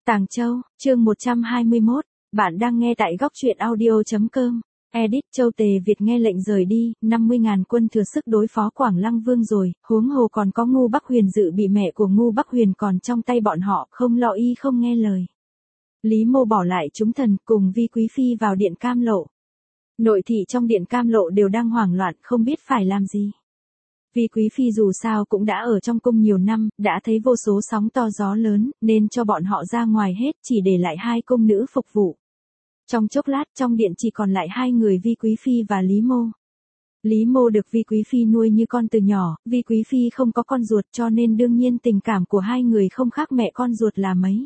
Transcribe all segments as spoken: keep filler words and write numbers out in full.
Tàng Châu, chương một trăm hai mươi mốt, bạn đang nghe tại góc truyện audio.com. Edit Châu Tề Việt nghe lệnh rời đi, năm mươi ngàn quân thừa sức đối phó Quảng Lăng Vương rồi, huống hồ còn có Ngu Bắc Huyền dự bị mẹ của Ngu Bắc Huyền còn trong tay bọn họ, không lo y không nghe lời. Lý Mô bỏ lại chúng thần cùng Vi Quý Phi vào điện Cam Lộ. Nội thị trong điện Cam Lộ đều đang hoảng loạn không biết phải làm gì. Vi Quý Phi dù sao cũng đã ở trong cung nhiều năm, đã thấy vô số sóng to gió lớn, nên cho bọn họ ra ngoài hết chỉ để lại hai cung nữ phục vụ. Trong chốc lát trong điện chỉ còn lại hai người Vi Quý Phi và Lý Mô. Lý Mô được Vi Quý Phi nuôi như con từ nhỏ, Vi Quý Phi không có con ruột cho nên đương nhiên tình cảm của hai người không khác mẹ con ruột là mấy.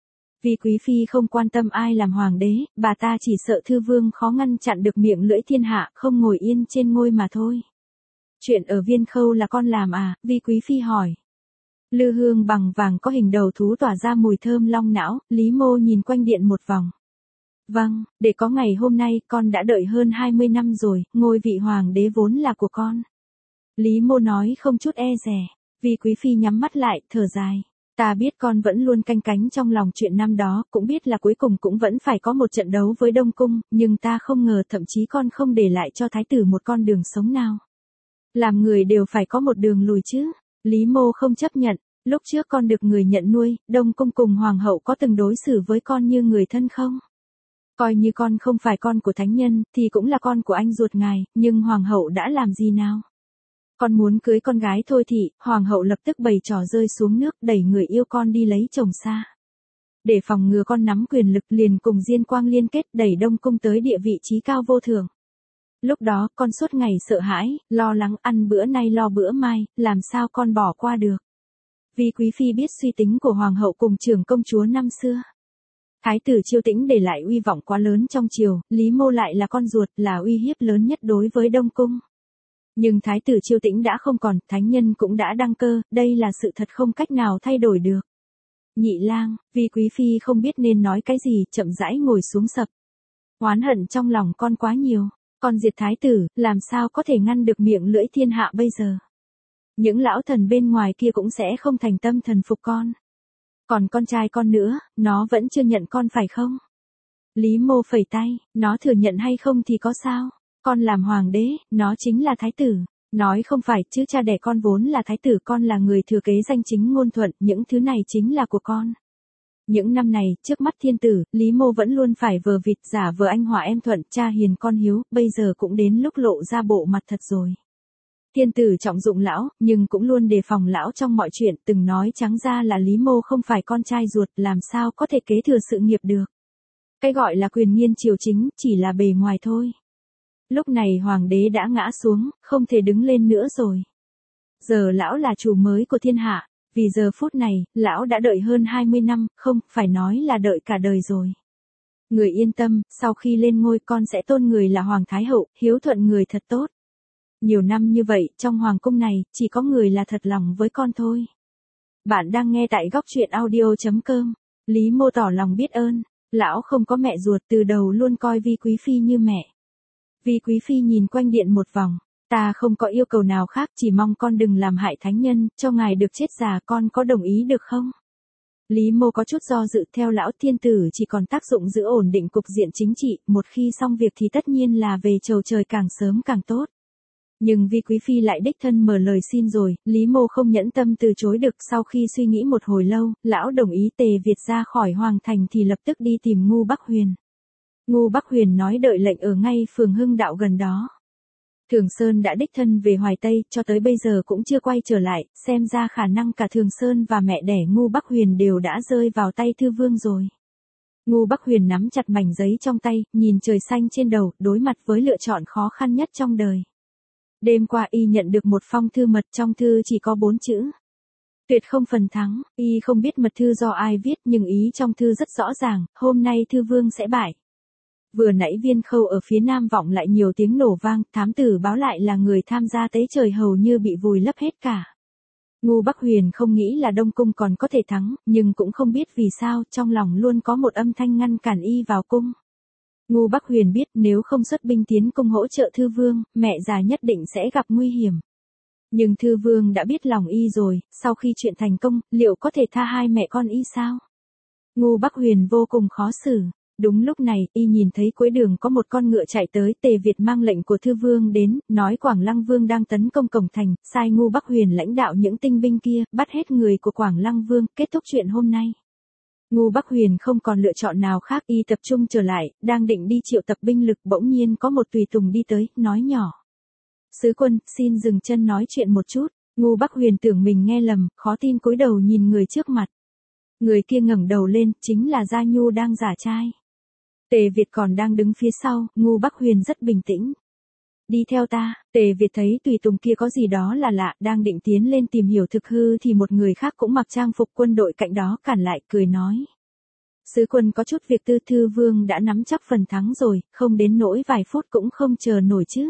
Vi Quý Phi không quan tâm ai làm hoàng đế, bà ta chỉ sợ Thư Vương khó ngăn chặn được miệng lưỡi thiên hạ, không ngồi yên trên ngôi mà thôi. Chuyện ở Viên Khâu là con làm à, Vi Quý Phi hỏi. Lư hương bằng vàng có hình đầu thú tỏa ra mùi thơm long não, Lý Mô nhìn quanh điện một vòng. Vâng, để có ngày hôm nay con đã đợi hơn hai mươi năm rồi, ngôi vị hoàng đế vốn là của con. Lý Mô nói không chút e dè, Vi Quý Phi nhắm mắt lại, thở dài. Ta biết con vẫn luôn canh cánh trong lòng chuyện năm đó, cũng biết là cuối cùng cũng vẫn phải có một trận đấu với Đông Cung, nhưng ta không ngờ thậm chí con không để lại cho thái tử một con đường sống nào. Làm người đều phải có một đường lùi chứ. Lý Mô không chấp nhận, lúc trước con được người nhận nuôi, Đông Cung cùng Hoàng hậu có từng đối xử với con như người thân không? Coi như con không phải con của thánh nhân, thì cũng là con của anh ruột ngài, nhưng Hoàng hậu đã làm gì nào? Con muốn cưới con gái thôi thì, Hoàng hậu lập tức bày trò rơi xuống nước đẩy người yêu con đi lấy chồng xa. Để phòng ngừa con nắm quyền lực liền cùng Diên Quang liên kết đẩy Đông Cung tới địa vị trí cao vô thượng. Lúc đó con suốt ngày sợ hãi, lo lắng ăn bữa nay lo bữa mai, làm sao con bỏ qua được. Vi Quý Phi biết suy tính của Hoàng hậu cùng trưởng công chúa năm xưa. Thái tử Chiêu Tĩnh để lại uy vọng quá lớn trong triều, Lý Mô lại là con ruột, là uy hiếp lớn nhất đối với Đông Cung. Nhưng Thái tử Chiêu Tĩnh đã không còn, thánh nhân cũng đã đăng cơ, đây là sự thật không cách nào thay đổi được. Nhị lang, Vi Quý Phi không biết nên nói cái gì, chậm rãi ngồi xuống sập. Oán hận trong lòng con quá nhiều. Con diệt thái tử, làm sao có thể ngăn được miệng lưỡi thiên hạ bây giờ. Những lão thần bên ngoài kia cũng sẽ không thành tâm thần phục con. Còn con trai con nữa, nó vẫn chưa nhận con phải không? Lý Mô phẩy tay, nó thừa nhận hay không thì có sao? Con làm hoàng đế, nó chính là thái tử. Nói không phải chứ cha đẻ con vốn là thái tử, con là người thừa kế danh chính ngôn thuận, những thứ này chính là của con. Những năm này, trước mắt thiên tử, Lý Mô vẫn luôn phải vờ vịt giả vờ anh hòa em thuận, cha hiền con hiếu, bây giờ cũng đến lúc lộ ra bộ mặt thật rồi. Thiên tử trọng dụng lão, nhưng cũng luôn đề phòng lão trong mọi chuyện, từng nói trắng ra là Lý Mô không phải con trai ruột, làm sao có thể kế thừa sự nghiệp được. Cái gọi là quyền nghiên triều chính, chỉ là bề ngoài thôi. Lúc này hoàng đế đã ngã xuống, không thể đứng lên nữa rồi. Giờ lão là chủ mới của thiên hạ. Vì giờ phút này, lão đã đợi hơn hai mươi năm, không, phải nói là đợi cả đời rồi. Người yên tâm, sau khi lên ngôi con sẽ tôn người là Hoàng Thái Hậu, hiếu thuận người thật tốt. Nhiều năm như vậy, trong Hoàng cung này, chỉ có người là thật lòng với con thôi. Bạn đang nghe tại góc truyện audio.com. Lý Mô tỏ lòng biết ơn, lão không có mẹ ruột từ đầu luôn coi Vi Quý Phi như mẹ. Vi Quý Phi nhìn quanh điện một vòng. Ta không có yêu cầu nào khác, chỉ mong con đừng làm hại thánh nhân, cho ngài được chết già, con có đồng ý được không? Lý Mô có chút do dự, theo lão thiên tử chỉ còn tác dụng giữ ổn định cục diện chính trị, một khi xong việc thì tất nhiên là về chầu trời càng sớm càng tốt. Nhưng Vi Quý Phi lại đích thân mở lời xin rồi, Lý Mô không nhẫn tâm từ chối được, sau khi suy nghĩ một hồi lâu, lão đồng ý Tề Việt ra khỏi Hoàng thành thì lập tức đi tìm Ngu Bắc Huyền. Ngu Bắc Huyền nói đợi lệnh ở ngay phường Hưng Đạo gần đó. Thường Sơn đã đích thân về Hoài Tây, cho tới bây giờ cũng chưa quay trở lại, xem ra khả năng cả Thường Sơn và mẹ đẻ Ngu Bắc Huyền đều đã rơi vào tay Thư Vương rồi. Ngu Bắc Huyền nắm chặt mảnh giấy trong tay, nhìn trời xanh trên đầu, đối mặt với lựa chọn khó khăn nhất trong đời. Đêm qua y nhận được một phong thư mật, trong thư chỉ có bốn chữ. Tuyệt không phần thắng, y không biết mật thư do ai viết nhưng ý trong thư rất rõ ràng, hôm nay Thư Vương sẽ bại. Vừa nãy Viên Khâu ở phía nam vọng lại nhiều tiếng nổ vang, thám tử báo lại là người tham gia tế trời hầu như bị vùi lấp hết cả. Ngu Bắc Huyền không nghĩ là Đông Cung còn có thể thắng, nhưng cũng không biết vì sao, trong lòng luôn có một âm thanh ngăn cản y vào cung. Ngu Bắc Huyền biết nếu không xuất binh tiến cung hỗ trợ Thư Vương, mẹ già nhất định sẽ gặp nguy hiểm. Nhưng Thư Vương đã biết lòng y rồi, sau khi chuyện thành công, liệu có thể tha hai mẹ con y sao? Ngô Bắc Huyền vô cùng khó xử. Đúng lúc này, y nhìn thấy cuối đường có một con ngựa chạy tới, Tề Việt mang lệnh của Thư Vương đến, nói Quảng Lăng Vương đang tấn công cổng thành, sai Ngô Bắc Huyền lãnh đạo những tinh binh kia, bắt hết người của Quảng Lăng Vương, kết thúc chuyện hôm nay. Ngô Bắc Huyền không còn lựa chọn nào khác, y tập trung trở lại, đang định đi triệu tập binh lực, bỗng nhiên có một tùy tùng đi tới, nói nhỏ. Sứ quân, xin dừng chân nói chuyện một chút. Ngô Bắc Huyền tưởng mình nghe lầm, khó tin cúi đầu nhìn người trước mặt. Người kia ngẩng đầu lên, chính là Gia Nhu đang giả trai. Tề Việt còn đang đứng phía sau, Ngô Bắc Huyền rất bình tĩnh. Đi theo ta. Tề Việt thấy tùy tùng kia có gì đó là lạ, đang định tiến lên tìm hiểu thực hư thì một người khác cũng mặc trang phục quân đội cạnh đó cản lại, cười nói. Sứ quân có chút việc tư, Thư Vương đã nắm chắc phần thắng rồi, không đến nỗi vài phút cũng không chờ nổi chứ.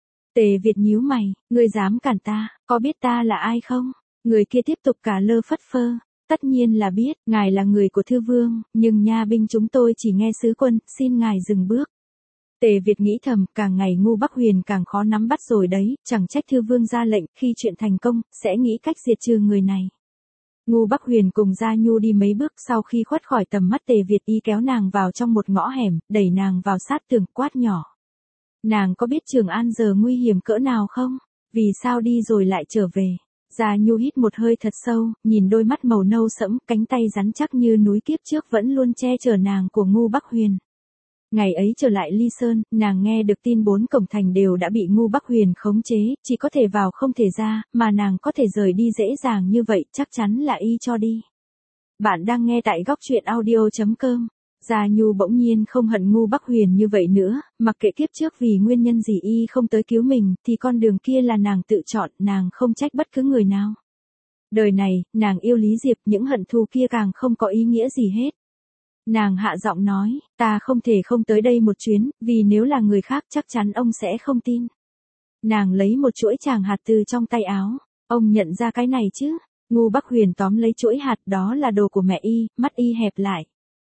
Tề Việt nhíu mày, ngươi dám cản ta, có biết ta là ai không? Người kia tiếp tục cả lơ phất phơ. Tất nhiên là biết, ngài là người của Thư Vương, nhưng nha binh chúng tôi chỉ nghe sứ quân, xin ngài dừng bước. Tề Việt nghĩ thầm, càng ngày Ngô Bắc Huyền càng khó nắm bắt rồi đấy, chẳng trách Thư Vương ra lệnh, khi chuyện thành công, sẽ nghĩ cách diệt trừ người này. Ngô Bắc Huyền cùng Gia Nhu đi mấy bước, sau khi khuất khỏi tầm mắt Tề Việt, y kéo nàng vào trong một ngõ hẻm, đẩy nàng vào sát tường, quát nhỏ. Nàng có biết Trường An giờ nguy hiểm cỡ nào không? Vì sao đi rồi lại trở về? Gia Nhu hít một hơi thật sâu, nhìn đôi mắt màu nâu sẫm, cánh tay rắn chắc như núi kiếp trước vẫn luôn che chở nàng của Ngô Bắc Huyền. Ngày ấy trở lại Ly Sơn, nàng nghe được tin bốn cổng thành đều đã bị Ngô Bắc Huyền khống chế, chỉ có thể vào không thể ra, mà nàng có thể rời đi dễ dàng như vậy, chắc chắn là y cho đi. Bạn đang nghe tại góc truyện audio chấm com. Gia Nhu bỗng nhiên không hận Ngô Bắc Huyền như vậy nữa, mặc kệ kiếp trước vì nguyên nhân gì y không tới cứu mình, thì con đường kia là nàng tự chọn, nàng không trách bất cứ người nào. Đời này, nàng yêu Lý Diệp, những hận thù kia càng không có ý nghĩa gì hết. Nàng hạ giọng nói, ta không thể không tới đây một chuyến, vì nếu là người khác chắc chắn ông sẽ không tin. Nàng lấy một chuỗi tràng hạt từ trong tay áo, ông nhận ra cái này chứ? Ngô Bắc Huyền tóm lấy chuỗi hạt, đó là đồ của mẹ y, mắt y hẹp lại.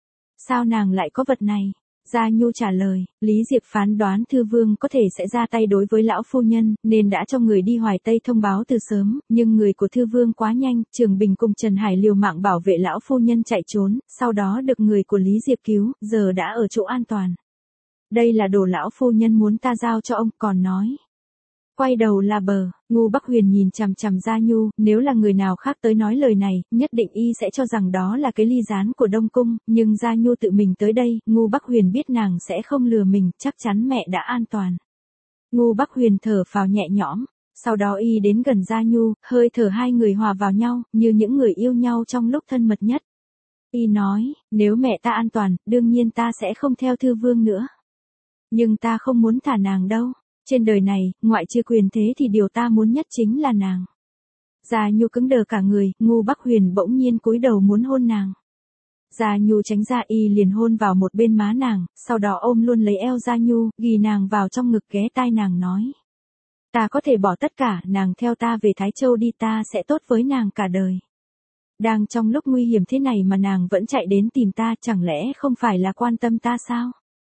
Sao nàng lại có vật này? Gia Nhu trả lời, Lý Diệp phán đoán Thư Vương có thể sẽ ra tay đối với lão phu nhân, nên đã cho người đi Hoài Tây thông báo từ sớm, nhưng người của Thư Vương quá nhanh, Trường Bình cùng Trần Hải liều mạng bảo vệ lão phu nhân chạy trốn, sau đó được người của Lý Diệp cứu, giờ đã ở chỗ an toàn. Đây là đồ lão phu nhân muốn ta giao cho ông, còn nói. Quay đầu là bờ, Ngô Bắc Huyền nhìn chằm chằm Gia Nhu, nếu là người nào khác tới nói lời này, nhất định y sẽ cho rằng đó là cái ly gián của Đông Cung, nhưng Gia Nhu tự mình tới đây, Ngô Bắc Huyền biết nàng sẽ không lừa mình, chắc chắn mẹ đã an toàn. Ngô Bắc Huyền thở phào nhẹ nhõm, sau đó y đến gần Gia Nhu, hơi thở hai người hòa vào nhau, như những người yêu nhau trong lúc thân mật nhất. Y nói, nếu mẹ ta an toàn, đương nhiên ta sẽ không theo Thư Vương nữa. Nhưng ta không muốn thả nàng đâu. Trên đời này, ngoại trừ quyền thế thì điều ta muốn nhất chính là nàng. Gia Nhu cứng đờ cả người, Ngô Bắc Huyền bỗng nhiên cúi đầu muốn hôn nàng. Gia Nhu tránh ra, y liền hôn vào một bên má nàng, sau đó ôm luôn lấy eo Gia Nhu, ghì nàng vào trong ngực, ghé tai nàng nói. Ta có thể bỏ tất cả, nàng theo ta về Thái Châu đi, ta sẽ tốt với nàng cả đời. Đang trong lúc nguy hiểm thế này mà nàng vẫn chạy đến tìm ta, chẳng lẽ không phải là quan tâm ta sao?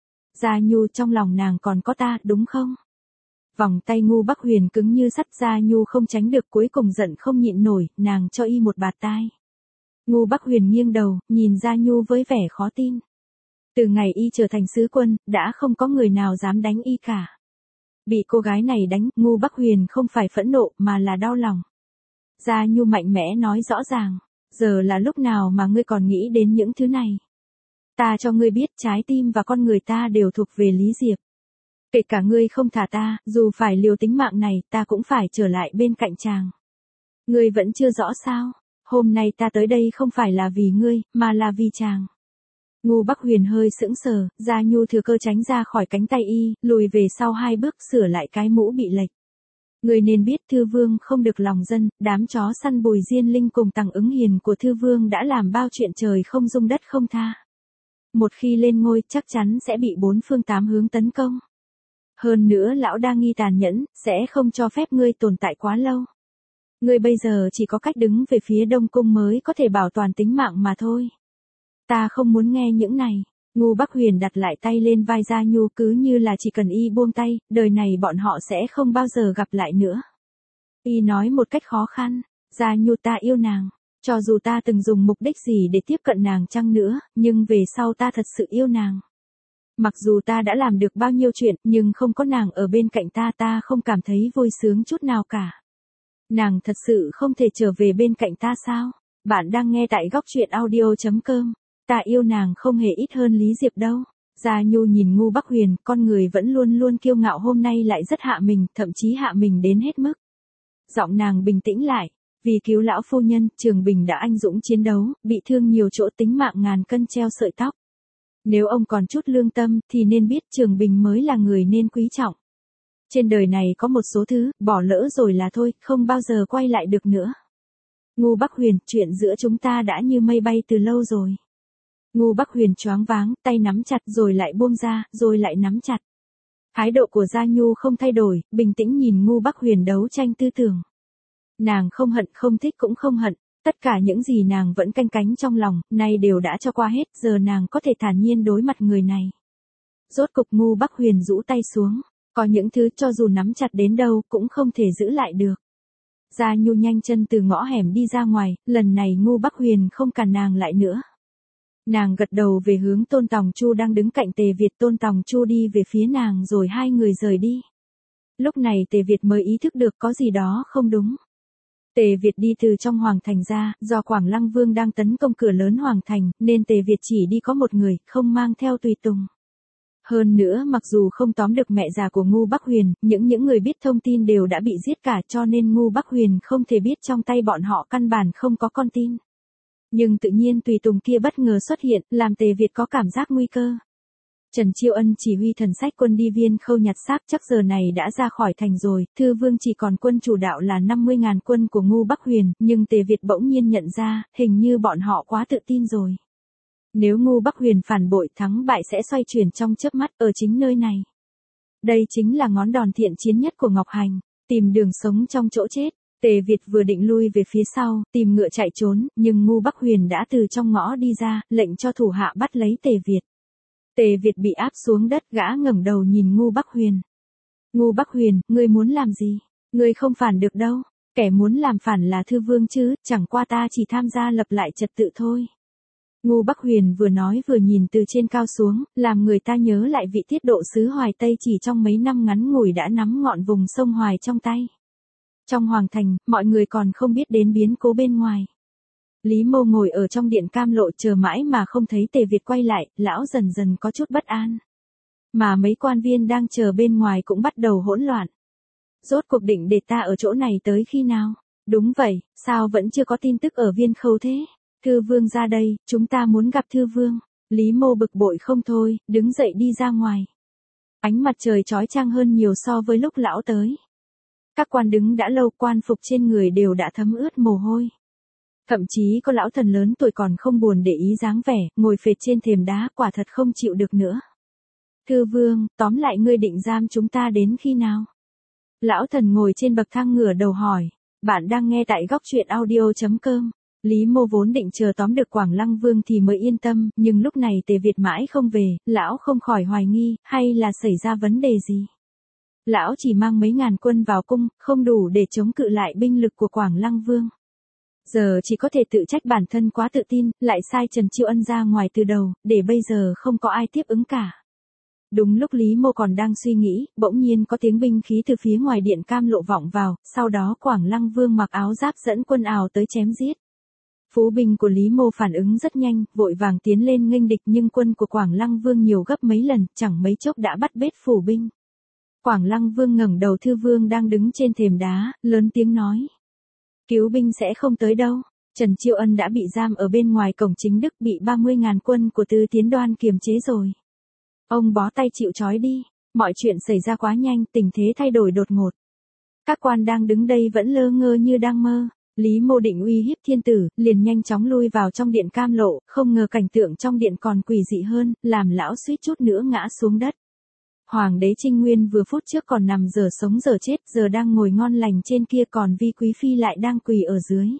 Gia Nhu, trong lòng nàng còn có ta, đúng không? Vòng tay Ngô Bắc Huyền cứng như sắt, Gia Nhu không tránh được, cuối cùng giận không nhịn nổi, nàng cho y một bạt tai. Ngô Bắc Huyền nghiêng đầu, nhìn Gia Nhu với vẻ khó tin. Từ ngày y trở thành sứ quân, đã không có người nào dám đánh y cả. Bị cô gái này đánh, Ngô Bắc Huyền không phải phẫn nộ, mà là đau lòng. Gia Nhu mạnh mẽ nói rõ ràng, giờ là lúc nào mà ngươi còn nghĩ đến những thứ này. Ta cho ngươi biết, trái tim và con người ta đều thuộc về Lý Diệp. Kể cả ngươi không thả ta, dù phải liều tính mạng này, ta cũng phải trở lại bên cạnh chàng. Ngươi vẫn chưa rõ sao? Hôm nay ta tới đây không phải là vì ngươi, mà là vì chàng. Ngô Bắc Huyền hơi sững sờ, Gia Nhu thừa cơ tránh ra khỏi cánh tay y, lùi về sau hai bước, sửa lại cái mũ bị lệch. Ngươi nên biết Thư Vương không được lòng dân, đám chó săn Bùi Diên Linh cùng Tằng Ứng Hiền của Thư Vương đã làm bao chuyện trời không dung đất không tha. Một khi lên ngôi, chắc chắn sẽ bị bốn phương tám hướng tấn công. Hơn nữa lão đa nghi tàn nhẫn, sẽ không cho phép ngươi tồn tại quá lâu. Ngươi bây giờ chỉ có cách đứng về phía Đông Cung mới có thể bảo toàn tính mạng mà thôi. Ta không muốn nghe những này. Ngô Bắc Huyền đặt lại tay lên vai Gia Nhu, cứ như là chỉ cần y buông tay, đời này bọn họ sẽ không bao giờ gặp lại nữa. Y nói một cách khó khăn, Gia Nhu, ta yêu nàng. Cho dù ta từng dùng mục đích gì để tiếp cận nàng chăng nữa, nhưng về sau ta thật sự yêu nàng. Mặc dù ta đã làm được bao nhiêu chuyện, nhưng không có nàng ở bên cạnh ta ta không cảm thấy vui sướng chút nào cả. Nàng thật sự không thể trở về bên cạnh ta sao? Bạn đang nghe tại góc truyện audio chấm com. Ta yêu nàng không hề ít hơn Lý Diệp đâu. Gia Nhu nhìn Ngô Bắc Huyền, con người vẫn luôn luôn kiêu ngạo hôm nay lại rất hạ mình, thậm chí hạ mình đến hết mức. Giọng nàng bình tĩnh lại. Vì cứu lão phu nhân, Trường Bình đã anh dũng chiến đấu, bị thương nhiều chỗ tính mạng ngàn cân treo sợi tóc. Nếu ông còn chút lương tâm, thì nên biết Trường Bình mới là người nên quý trọng. Trên đời này có một số thứ, bỏ lỡ rồi là thôi, không bao giờ quay lại được nữa. Ngô Bắc Huyền, chuyện giữa chúng ta đã như mây bay từ lâu rồi. Ngô Bắc Huyền choáng váng, tay nắm chặt rồi lại buông ra, rồi lại nắm chặt. Thái độ của Gia Nhu không thay đổi, bình tĩnh nhìn Ngô Bắc Huyền đấu tranh tư tưởng. Nàng không hận, không thích cũng không hận, tất cả những gì nàng vẫn canh cánh trong lòng, nay đều đã cho qua hết, giờ nàng có thể thản nhiên đối mặt người này. Rốt cục Ngô Bắc Huyền rũ tay xuống, có những thứ cho dù nắm chặt đến đâu cũng không thể giữ lại được. Gia Nhu nhanh chân từ ngõ hẻm đi ra ngoài, lần này Ngô Bắc Huyền không cản nàng lại nữa. Nàng gật đầu về hướng Tôn Tòng Chu đang đứng cạnh Tề Việt. Tôn Tòng Chu đi về phía nàng rồi hai người rời đi. Lúc này Tề Việt mới ý thức được có gì đó không đúng. Tề Việt đi từ trong Hoàng Thành ra, do Quảng Lăng Vương đang tấn công cửa lớn Hoàng Thành, nên Tề Việt chỉ đi có một người, không mang theo tùy tùng. Hơn nữa mặc dù không tóm được mẹ già của Ngô Bắc Huyền, những những người biết thông tin đều đã bị giết cả, cho nên Ngô Bắc Huyền không thể biết trong tay bọn họ căn bản không có con tin. Nhưng tự nhiên tùy tùng kia bất ngờ xuất hiện, làm Tề Việt có cảm giác nguy cơ. Trần Chiêu Ân chỉ huy thần sách quân đi Viên Khâu nhặt xác, chắc giờ này đã ra khỏi thành rồi, Thư Vương chỉ còn quân chủ đạo là năm mươi ngàn quân của Ngô Bắc Huyền, nhưng Tề Việt bỗng nhiên nhận ra, hình như bọn họ quá tự tin rồi. Nếu Ngô Bắc Huyền phản bội, thắng bại sẽ xoay chuyển trong chớp mắt ở chính nơi này. Đây chính là ngón đòn thiện chiến nhất của Ngọc Hành, tìm đường sống trong chỗ chết. Tề Việt vừa định lui về phía sau, tìm ngựa chạy trốn, nhưng Ngô Bắc Huyền đã từ trong ngõ đi ra, lệnh cho thủ hạ bắt lấy Tề Việt. Tề Việt bị áp xuống đất, gã ngẩng đầu nhìn Ngô Bắc Huyền. Ngô Bắc Huyền, ngươi muốn làm gì? Ngươi không phản được đâu, kẻ muốn làm phản là Thư Vương chứ, chẳng qua ta chỉ tham gia lập lại trật tự thôi. Ngô Bắc Huyền vừa nói vừa nhìn từ trên cao xuống, làm người ta nhớ lại vị tiết độ sứ Hoài Tây chỉ trong mấy năm ngắn ngủi đã nắm ngọn vùng sông Hoài trong tay. Trong Hoàng Thành, mọi người còn không biết đến biến cố bên ngoài. Lý Mô ngồi ở trong điện cam lộ chờ mãi mà không thấy Tề Việt quay lại, lão dần dần có chút bất an. Mà mấy quan viên đang chờ bên ngoài cũng bắt đầu hỗn loạn. Rốt cuộc định để ta ở chỗ này tới khi nào? Đúng vậy, sao vẫn chưa có tin tức ở Viên Khâu thế? Thư Vương ra đây, chúng ta muốn gặp Thư Vương. Lý Mô bực bội không thôi, đứng dậy đi ra ngoài. Ánh mặt trời chói chang hơn nhiều so với lúc lão tới. Các quan đứng đã lâu, quan phục trên người đều đã thấm ướt mồ hôi. Thậm chí có lão thần lớn tuổi còn không buồn để ý dáng vẻ, ngồi phệt trên thềm đá, quả thật không chịu được nữa. Thư Vương, tóm lại ngươi định giam chúng ta đến khi nào? Lão thần ngồi trên bậc thang ngửa đầu hỏi. Bạn đang nghe tại góc truyện audio chấm com. Lý Mô vốn định chờ tóm được Quảng Lăng Vương thì mới yên tâm, nhưng lúc này Tề Việt mãi không về, lão không khỏi hoài nghi, hay là xảy ra vấn đề gì? Lão chỉ mang mấy ngàn quân vào cung, không đủ để chống cự lại binh lực của Quảng Lăng Vương. Giờ chỉ có thể tự trách bản thân quá tự tin, lại sai Trần Chiêu Ân ra ngoài từ đầu, để bây giờ không có ai tiếp ứng cả. Đúng lúc Lý Mô còn đang suy nghĩ, bỗng nhiên có tiếng binh khí từ phía ngoài điện cam lộ vọng vào, sau đó Quảng Lăng Vương mặc áo giáp dẫn quân ào tới chém giết. Phú binh của Lý Mô phản ứng rất nhanh, vội vàng tiến lên nghênh địch, nhưng quân của Quảng Lăng Vương nhiều gấp mấy lần, chẳng mấy chốc đã bắt bết phủ binh. Quảng Lăng Vương ngẩng đầu, Thư Vương đang đứng trên thềm đá, lớn tiếng nói. Cứu binh sẽ không tới đâu. Trần Chiêu Ân đã bị giam ở bên ngoài cổng chính Đức, bị ba mươi ngàn quân của Tư Tiến Đoan kiềm chế rồi. Ông bó tay chịu trói đi. Mọi chuyện xảy ra quá nhanh, tình thế thay đổi đột ngột. Các quan đang đứng đây vẫn lơ ngơ như đang mơ. Lý Mô định uy hiếp thiên tử, liền nhanh chóng lui vào trong điện cam lộ, không ngờ cảnh tượng trong điện còn quỷ dị hơn, làm lão suýt chút nữa ngã xuống đất. Hoàng đế Trinh Nguyên vừa phút trước còn nằm giờ sống giờ chết, giờ đang ngồi ngon lành trên kia, còn Vi Quý Phi lại đang quỳ ở dưới.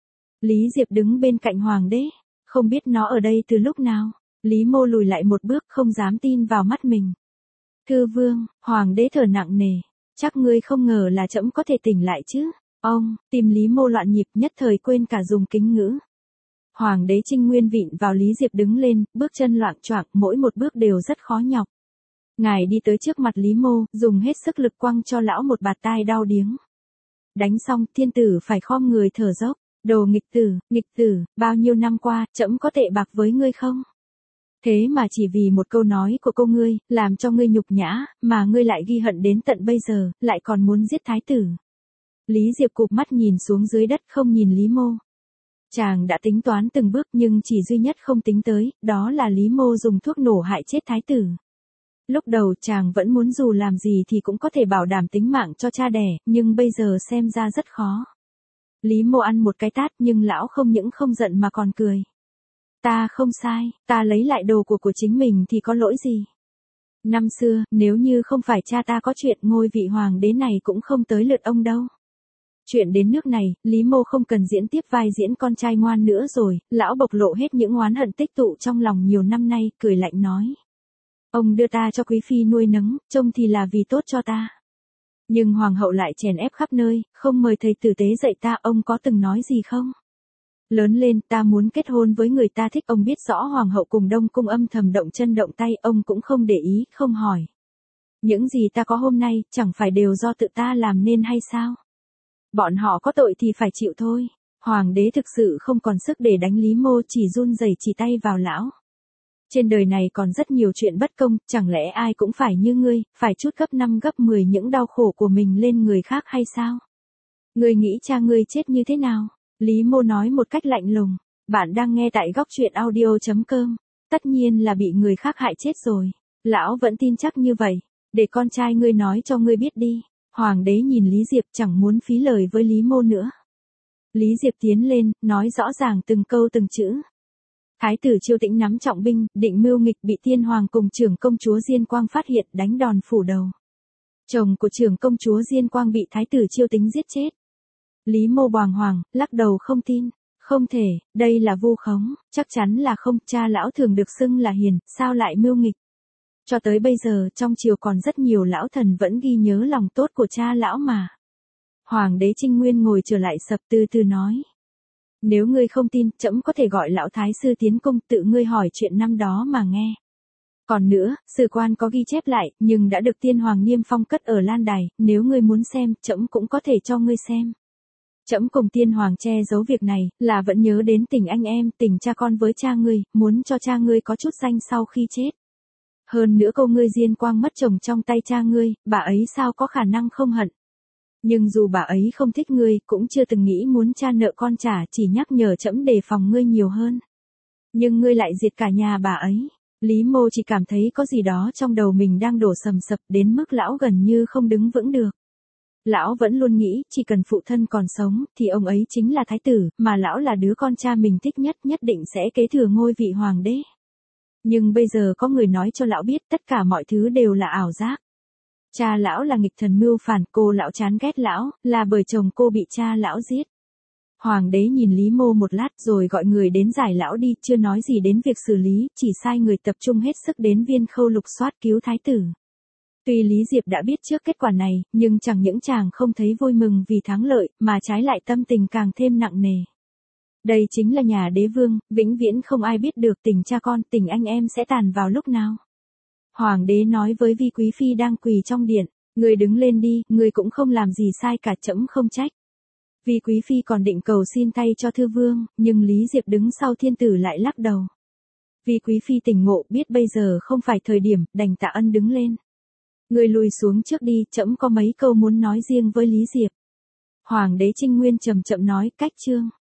Lý Diệp đứng bên cạnh Hoàng đế, không biết nó ở đây từ lúc nào. Lý Mô lùi lại một bước, không dám tin vào mắt mình. Thư Vương, Hoàng đế thở nặng nề, chắc ngươi không ngờ là trẫm có thể tỉnh lại chứ. Ông, tim Lý Mô loạn nhịp nhất thời quên cả dùng kính ngữ. Hoàng đế Trinh Nguyên vịn vào Lý Diệp đứng lên, bước chân loạng choạng, mỗi một bước đều rất khó nhọc. Ngài đi tới trước mặt Lý Mô, dùng hết sức lực quăng cho lão một bạt tai đau điếng. Đánh xong, thiên tử phải khom người thở dốc. Đồ nghịch tử, nghịch tử, bao nhiêu năm qua, trẫm có tệ bạc với ngươi không? Thế mà chỉ vì một câu nói của cô ngươi, làm cho ngươi nhục nhã, mà ngươi lại ghi hận đến tận bây giờ, lại còn muốn giết thái tử. Lý Diệp cụp mắt nhìn xuống dưới đất không nhìn Lý Mô. Chàng đã tính toán từng bước nhưng chỉ duy nhất không tính tới, đó là Lý Mô dùng thuốc nổ hại chết thái tử. Lúc đầu chàng vẫn muốn dù làm gì thì cũng có thể bảo đảm tính mạng cho cha đẻ, nhưng bây giờ xem ra rất khó. Lý Mô ăn một cái tát nhưng lão không những không giận mà còn cười. Ta không sai, ta lấy lại đồ của của chính mình thì có lỗi gì. Năm xưa, nếu như không phải cha ta có chuyện ngôi vị hoàng đế này cũng không tới lượt ông đâu. Chuyện đến nước này, Lý Mô không cần diễn tiếp vai diễn con trai ngoan nữa rồi, lão bộc lộ hết những oán hận tích tụ trong lòng nhiều năm nay, cười lạnh nói. Ông đưa ta cho quý phi nuôi nấng, trông thì là vì tốt cho ta. Nhưng hoàng hậu lại chèn ép khắp nơi, không mời thầy tử tế dạy ta, ông có từng nói gì không? Lớn lên ta muốn kết hôn với người ta thích, ông biết rõ hoàng hậu cùng Đông Cung âm thầm động chân động tay, ông cũng không để ý, không hỏi. Những gì ta có hôm nay, chẳng phải đều do tự ta làm nên hay sao? Bọn họ có tội thì phải chịu thôi. Hoàng đế thực sự không còn sức để đánh Lý Mô, chỉ run rẩy chỉ tay vào lão. Trên đời này còn rất nhiều chuyện bất công, chẳng lẽ ai cũng phải như ngươi, phải trút gấp năm gấp mười những đau khổ của mình lên người khác hay sao? Ngươi nghĩ cha ngươi chết như thế nào? Lý Mô nói một cách lạnh lùng. Bạn đang nghe tại góc truyện audio chấm com. Tất nhiên là bị người khác hại chết rồi. Lão vẫn tin chắc như vậy. Để con trai ngươi nói cho ngươi biết đi. Hoàng đế nhìn Lý Diệp chẳng muốn phí lời với Lý Mô nữa. Lý Diệp tiến lên, nói rõ ràng từng câu từng chữ. Thái tử Chiêu Tĩnh nắm trọng binh, định mưu nghịch, bị tiên hoàng cùng trưởng công chúa Diên Quang phát hiện, đánh đòn phủ đầu. Chồng của trưởng công chúa Diên Quang bị thái tử Chiêu Tĩnh giết chết. Lý Mô bàng hoàng, lắc đầu không tin. Không thể, đây là vu khống, chắc chắn là không, cha lão thường được xưng là hiền, sao lại mưu nghịch. Cho tới bây giờ, trong triều còn rất nhiều lão thần vẫn ghi nhớ lòng tốt của cha lão mà. Hoàng đế Trinh Nguyên ngồi trở lại sập từ từ nói. Nếu ngươi không tin, trẫm có thể gọi lão thái sư tiến cung, tự ngươi hỏi chuyện năm đó mà nghe. Còn nữa, sử quan có ghi chép lại, nhưng đã được tiên hoàng niêm phong cất ở lan đài, nếu ngươi muốn xem, trẫm cũng có thể cho ngươi xem. Trẫm cùng tiên hoàng che giấu việc này, là vẫn nhớ đến tình anh em, tình cha con với cha ngươi, muốn cho cha ngươi có chút danh sau khi chết. Hơn nữa câu ngươi Diên Quang mất chồng trong tay cha ngươi, bà ấy sao có khả năng không hận. Nhưng dù bà ấy không thích ngươi, cũng chưa từng nghĩ muốn cha nợ con trả, chỉ nhắc nhở trẫm đề phòng ngươi nhiều hơn. Nhưng ngươi lại diệt cả nhà bà ấy. Lý Mô chỉ cảm thấy có gì đó trong đầu mình đang đổ sầm sập đến mức lão gần như không đứng vững được. Lão vẫn luôn nghĩ, chỉ cần phụ thân còn sống, thì ông ấy chính là thái tử, mà lão là đứa con cha mình thích nhất, nhất định sẽ kế thừa ngôi vị hoàng đế. Nhưng bây giờ có người nói cho lão biết tất cả mọi thứ đều là ảo giác. Cha lão là nghịch thần mưu phản, cô lão chán ghét lão, là bởi chồng cô bị cha lão giết. Hoàng đế nhìn Lý Mô một lát rồi gọi người đến giải lão đi, chưa nói gì đến việc xử lý, chỉ sai người tập trung hết sức đến Viên Khâu lục soát cứu thái tử. Tuy Lý Diệp đã biết trước kết quả này, nhưng chẳng những chàng không thấy vui mừng vì thắng lợi, mà trái lại tâm tình càng thêm nặng nề. Đây chính là nhà đế vương, vĩnh viễn không ai biết được tình cha con, tình anh em sẽ tàn vào lúc nào. Hoàng đế nói với Vi Quý Phi đang quỳ trong điện, người đứng lên đi, người cũng không làm gì sai cả, trẫm không trách. Vi Quý Phi còn định cầu xin thay cho thư vương, nhưng Lý Diệp đứng sau thiên tử lại lắc đầu. Vi Quý Phi tỉnh ngộ, biết bây giờ không phải thời điểm, đành tạ ân đứng lên. Người lùi xuống trước đi, trẫm có mấy câu muốn nói riêng với Lý Diệp. Hoàng đế Trinh Nguyên chậm chậm nói, cách chương.